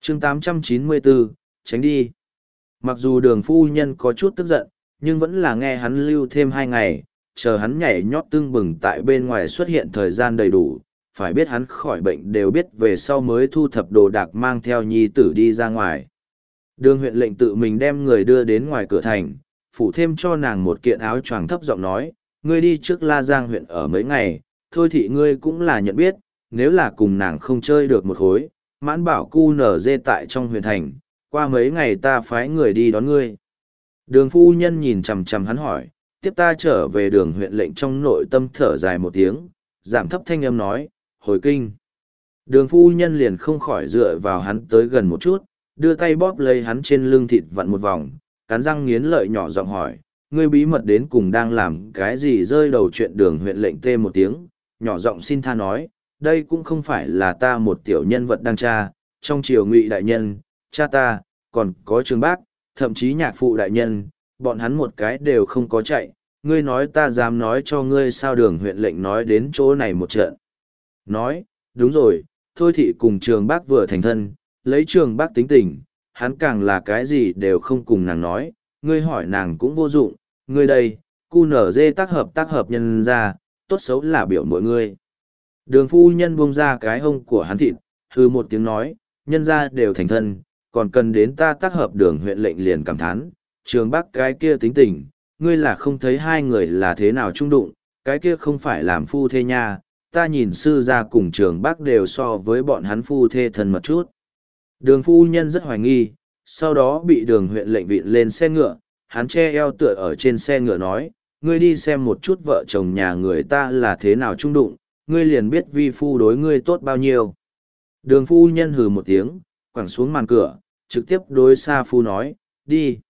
chương 894, tránh đi. Mặc dù đường phu nhân có chút tức giận, nhưng vẫn là nghe hắn lưu thêm 2 ngày, chờ hắn nhảy nhót tưng bừng tại bên ngoài xuất hiện thời gian đầy đủ, phải biết hắn khỏi bệnh đều biết về sau mới thu thập đồ đạc mang theo nhi tử đi ra ngoài. Đường huyện lệnh tự mình đem người đưa đến ngoài cửa thành, phủ thêm cho nàng một kiện áo choàng, thấp giọng nói, ngươi đi trước La Giang huyện ở mấy ngày, thôi thì ngươi cũng là nhận biết, nếu là cùng nàng không chơi được một khối, mãn bảo cu nở dê tại trong huyện thành, qua mấy ngày ta phái người đi đón ngươi. Đường phu nhân nhìn chằm chằm hắn hỏi, tiếp ta trở về. Đường huyện lệnh trong nội tâm thở dài một tiếng, giảm thấp thanh âm nói, hồi kinh. Đường phu nhân liền không khỏi dựa vào hắn tới gần một chút, đưa tay bóp lấy hắn trên lưng thịt vặn một vòng, cắn răng nghiến lợi nhỏ giọng hỏi, ngươi bí mật đến cùng đang làm cái gì? Rơi đầu chuyện. Đường huyện lệnh tê một tiếng, nhỏ giọng xin tha nói, đây cũng không phải là ta một tiểu nhân vật đang tra, trong triều Ngụy đại nhân, cha ta, còn có Trương Bác, thậm chí nhạc phụ đại nhân, bọn hắn một cái đều không có chạy, ngươi nói ta dám nói cho ngươi sao? Đường huyện lệnh nói đến chỗ này một trận. Nói, đúng rồi, thôi thị cùng Trường Bác vừa thành thân, lấy Trường Bác tính tình, hắn càng là cái gì đều không cùng nàng nói, ngươi hỏi nàng cũng vô dụng, ngươi đây, cu nở dê tác hợp nhân ra, tốt xấu là biểu mọi ngươi. Đường phu nhân buông ra cái hông của hắn thịt, hư một tiếng nói, nhân ra đều thành thân, còn cần đến ta tác hợp. Đường huyện lệnh liền cảm thán, Trường Bác cái kia tính tình, ngươi là không thấy hai người là thế nào chung đụng, cái kia không phải làm phu thê nha, ta nhìn sư gia cùng Trường Bác đều so với bọn hắn phu thê thân mật chút. Đường phu nhân rất hoài nghi, sau đó bị đường huyện lệnh vịn lên xe ngựa, hắn che eo tựa ở trên xe ngựa nói, ngươi đi xem một chút vợ chồng nhà người ta là thế nào chung đụng, ngươi liền biết vi phu đối ngươi tốt bao nhiêu. Đường phu nhân hừ một tiếng, quẳng xuống màn cửa, trực tiếp đối Sa Phu nói, đi.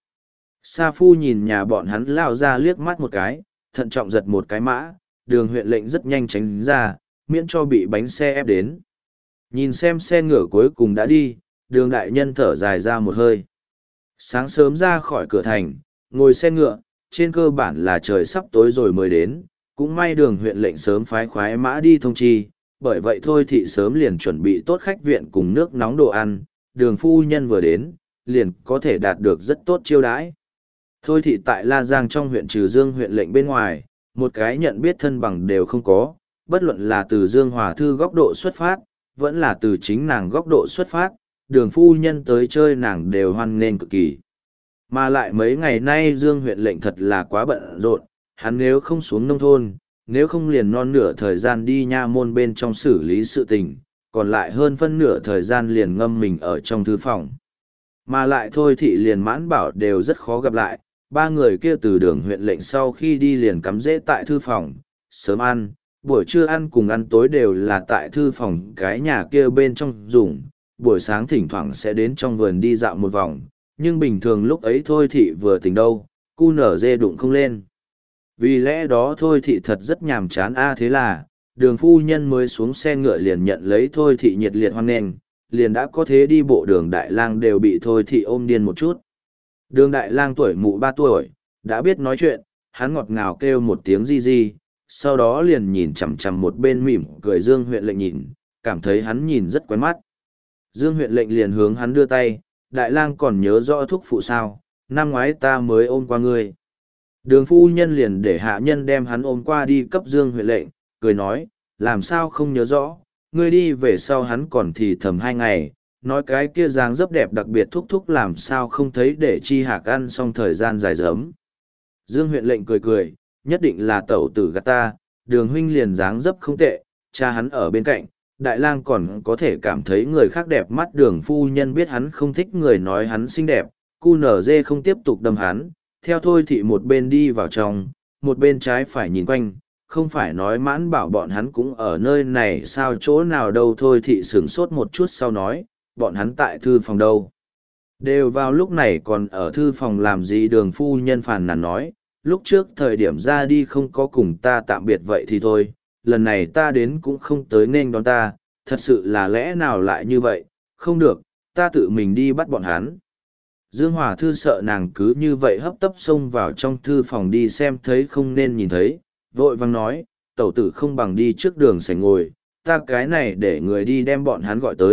Sa Phu nhìn nhà bọn hắn lao ra liếc mắt một cái, thận trọng giật một cái mã, đường huyện lệnh rất nhanh tránh ra, miễn cho bị bánh xe ép đến. Nhìn xem xe ngựa cuối cùng đã đi, đường đại nhân thở dài ra một hơi. Sáng sớm ra khỏi cửa thành, ngồi xe ngựa, trên cơ bản là trời sắp tối rồi mới đến, cũng may đường huyện lệnh sớm phái khoái mã đi thông chi, bởi vậy thôi thị sớm liền chuẩn bị tốt khách viện cùng nước nóng đồ ăn, đường phu nhân vừa đến, liền có thể đạt được rất tốt chiêu đãi. Thôi thị tại La Giang trong huyện trừ Dương huyện lệnh bên ngoài, một cái nhận biết thân bằng đều không có, bất luận là từ Dương Hòa Thư góc độ xuất phát, vẫn là từ chính nàng góc độ xuất phát, đường phu nhân tới chơi nàng đều hoan nghênh cực kỳ. Mà lại mấy ngày nay Dương huyện lệnh thật là quá bận rộn, hắn nếu không xuống nông thôn, nếu không liền non nửa thời gian đi nha môn bên trong xử lý sự tình, còn lại hơn phân nửa thời gian liền ngâm mình ở trong thư phòng. Mà lại thôi thị liền Mãn Bảo đều rất khó gặp lại, ba người kia từ đường huyện lệnh sau khi đi liền cắm rễ tại thư phòng, sớm ăn, buổi trưa ăn cùng ăn tối đều là tại thư phòng cái nhà kia bên trong dùng, buổi sáng thỉnh thoảng sẽ đến trong vườn đi dạo một vòng, nhưng bình thường lúc ấy thôi thị vừa tỉnh đâu, cu nở dê đụng không lên. Vì lẽ đó thôi thị thật rất nhàm chán thế là, đường phu nhân mới xuống xe ngựa liền nhận lấy thôi thị nhiệt liệt hoan nghênh, liền đã có thế đi bộ đường đại lang đều bị thôi thị ôm điên một chút. Đường đại lang tuổi mụ 3 tuổi, đã biết nói chuyện, hắn ngọt ngào kêu một tiếng di di, sau đó liền nhìn chằm chằm một bên mỉm cười Dương huyện lệnh nhìn, cảm thấy hắn nhìn rất quen mắt. Dương huyện lệnh liền hướng hắn đưa tay, đại lang còn nhớ rõ thúc phụ sao, năm ngoái ta mới ôm qua ngươi. Đường phu nhân liền để hạ nhân đem hắn ôm qua đi cấp Dương huyện lệnh, cười nói, làm sao không nhớ rõ, ngươi đi về sau hắn còn thì thầm 2 ngày, nói cái kia dáng dấp đẹp đặc biệt thúc thúc làm sao không thấy để chi hạc ăn xong thời gian dài dấm. Dương huyện lệnh cười cười, nhất định là tẩu tử gạt ta, đường huynh liền dáng dấp không tệ, cha hắn ở bên cạnh, đại lang còn có thể cảm thấy người khác đẹp mắt. Đường phu nhân biết hắn không thích người nói hắn xinh đẹp, cu nở dê không tiếp tục đâm hắn, theo thôi thị một bên đi vào trong, một bên trái phải nhìn quanh, không phải nói Mãn Bảo bọn hắn cũng ở nơi này sao, chỗ nào đâu. Thôi thị sửng sốt một chút sau nói, bọn hắn tại thư phòng đâu. Đều vào lúc này còn ở thư phòng làm gì? Đường phu nhân phàn nàn nói, lúc trước thời điểm ra đi không có cùng ta tạm biệt vậy thì thôi, lần này ta đến cũng không tới nên đón ta, thật sự là lẽ nào lại như vậy, không được, ta tự mình đi bắt bọn hắn. Dương Hòa Thư sợ nàng cứ như vậy hấp tấp xông vào trong thư phòng đi xem thấy không nên nhìn thấy, vội vang nói, tẩu tử không bằng đi trước đường sảnh ngồi, ta cái này để người đi đem bọn hắn gọi tới,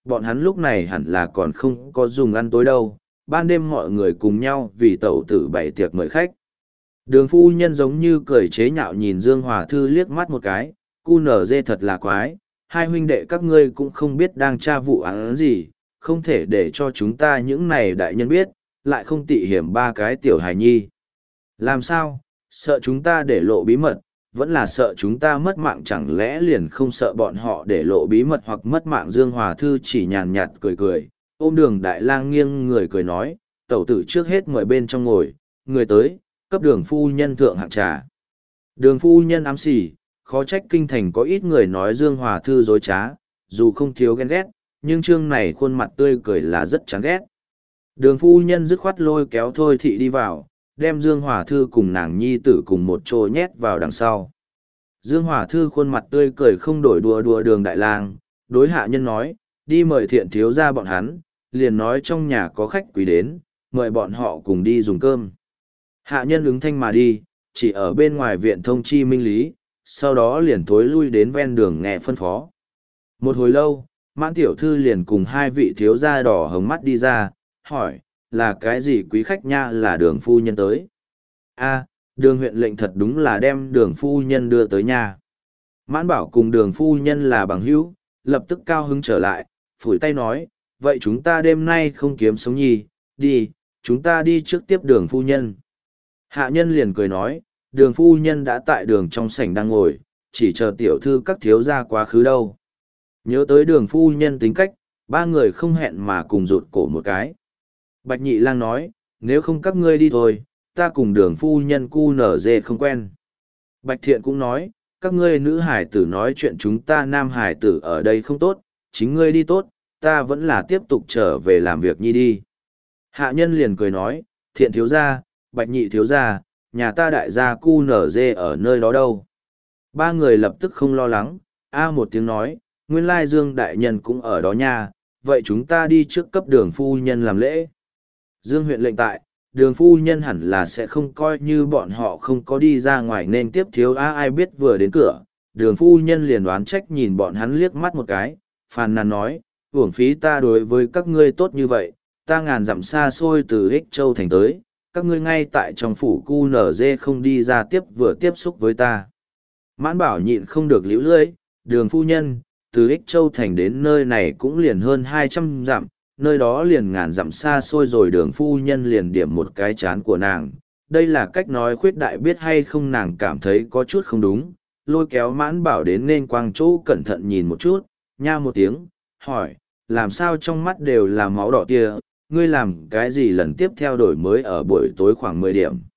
bọn hắn lúc này hẳn là còn không có dùng ăn tối đâu, ban đêm mọi người cùng nhau vì tẩu tử bày tiệc mời khách. Đường phu nhân giống như cười chế nhạo nhìn Dương Hòa Thư liếc mắt một cái, cu nở dê thật là quái, hai huynh đệ các ngươi cũng không biết đang tra vụ án gì, không thể để cho chúng ta những này đại nhân biết, lại không tị hiểm ba cái tiểu hài nhi. Làm sao, sợ chúng ta để lộ bí mật, vẫn là sợ chúng ta mất mạng, chẳng lẽ liền không sợ bọn họ để lộ bí mật hoặc mất mạng. Dương Hòa Thư chỉ nhàn nhạt cười cười, ôm Đường Đại Lang nghiêng người cười nói, tẩu tử trước hết mời bên trong ngồi, người tới, cấp Đường phu nhân thượng hạng trà. Đường phu nhân ám xỉ, khó trách kinh thành có ít người nói Dương Hòa Thư dối trá, dù không thiếu ghen ghét, nhưng chương này khuôn mặt tươi cười là rất chán ghét. Đường phu nhân dứt khoát lôi kéo Thôi Thị đi vào, đem Dương Hòa Thư cùng nàng nhi tử cùng một chỗ nhét vào đằng sau. Dương Hòa Thư khuôn mặt tươi cười không đổi đùa đùa Đường Đại Lang, đối hạ nhân nói, đi mời Thiện thiếu gia bọn hắn, liền nói trong nhà có khách quý đến, mời bọn họ cùng đi dùng cơm. Hạ nhân ứng thanh mà đi, chỉ ở bên ngoài viện thông chi minh lý, sau đó liền thối lui đến ven đường nghe phân phó. Một hồi lâu, Mãn tiểu thư liền cùng hai vị thiếu gia đỏ hồng mắt đi ra, hỏi, là cái gì quý khách nha, là Đường phu nhân tới? A, Đường huyện lệnh thật đúng là đem Đường phu nhân đưa tới nhà. Mãn bảo cùng Đường phu nhân là bằng hữu, lập tức cao hứng trở lại, phủi tay nói, vậy chúng ta đêm nay không kiếm sống nhi, đi, chúng ta đi trước tiếp Đường phu nhân. Hạ nhân liền cười nói, Đường phu nhân đã tại đường trong sảnh đang ngồi, chỉ chờ tiểu thư các thiếu gia quá khứ đâu. Nhớ tới Đường phu nhân tính cách, ba người không hẹn mà cùng rụt cổ một cái. Bạch Nhị Lang nói, nếu không các ngươi đi thôi, ta cùng Đường phu nhân cu nở dê không quen. Bạch Thiện cũng nói, các ngươi nữ hải tử nói chuyện chúng ta nam hải tử ở đây không tốt, chính ngươi đi tốt, ta vẫn là tiếp tục trở về làm việc nhi đi. Hạ nhân liền cười nói, Thiện thiếu gia, Bạch Nhị thiếu gia, nhà ta đại gia cu nở dê ở nơi đó đâu. Ba người lập tức không lo lắng, một tiếng nói, nguyên lai Dương đại nhân cũng ở đó nha, vậy chúng ta đi trước cấp Đường phu nhân làm lễ. Dương huyện lệnh tại, Đường phu nhân hẳn là sẽ không coi như bọn họ không có đi ra ngoài nên tiếp thiếu ai biết vừa đến cửa. Đường phu nhân liền đoán trách nhìn bọn hắn liếc mắt một cái, phàn nàn nói, uổng phí ta đối với các ngươi tốt như vậy, ta ngàn dặm xa xôi từ Ích Châu thành tới, các ngươi ngay tại trong phủ cu nở dê không đi ra vừa tiếp xúc với ta. Mãn bảo nhịn không được liễu lưỡi, Đường phu nhân, từ Ích Châu thành đến nơi này cũng liền hơn 200 dặm, nơi đó liền ngàn dặm xa xôi rồi. Đường phu nhân liền điểm một cái chán của nàng, đây là cách nói khuyết đại biết hay không, nàng cảm thấy có chút không đúng, lôi kéo Mãn bảo đến nên quang chỗ cẩn thận nhìn một chút, nha một tiếng, hỏi, làm sao trong mắt đều là máu đỏ kia, ngươi làm cái gì lần tiếp theo đổi mới ở buổi tối khoảng 10 điểm.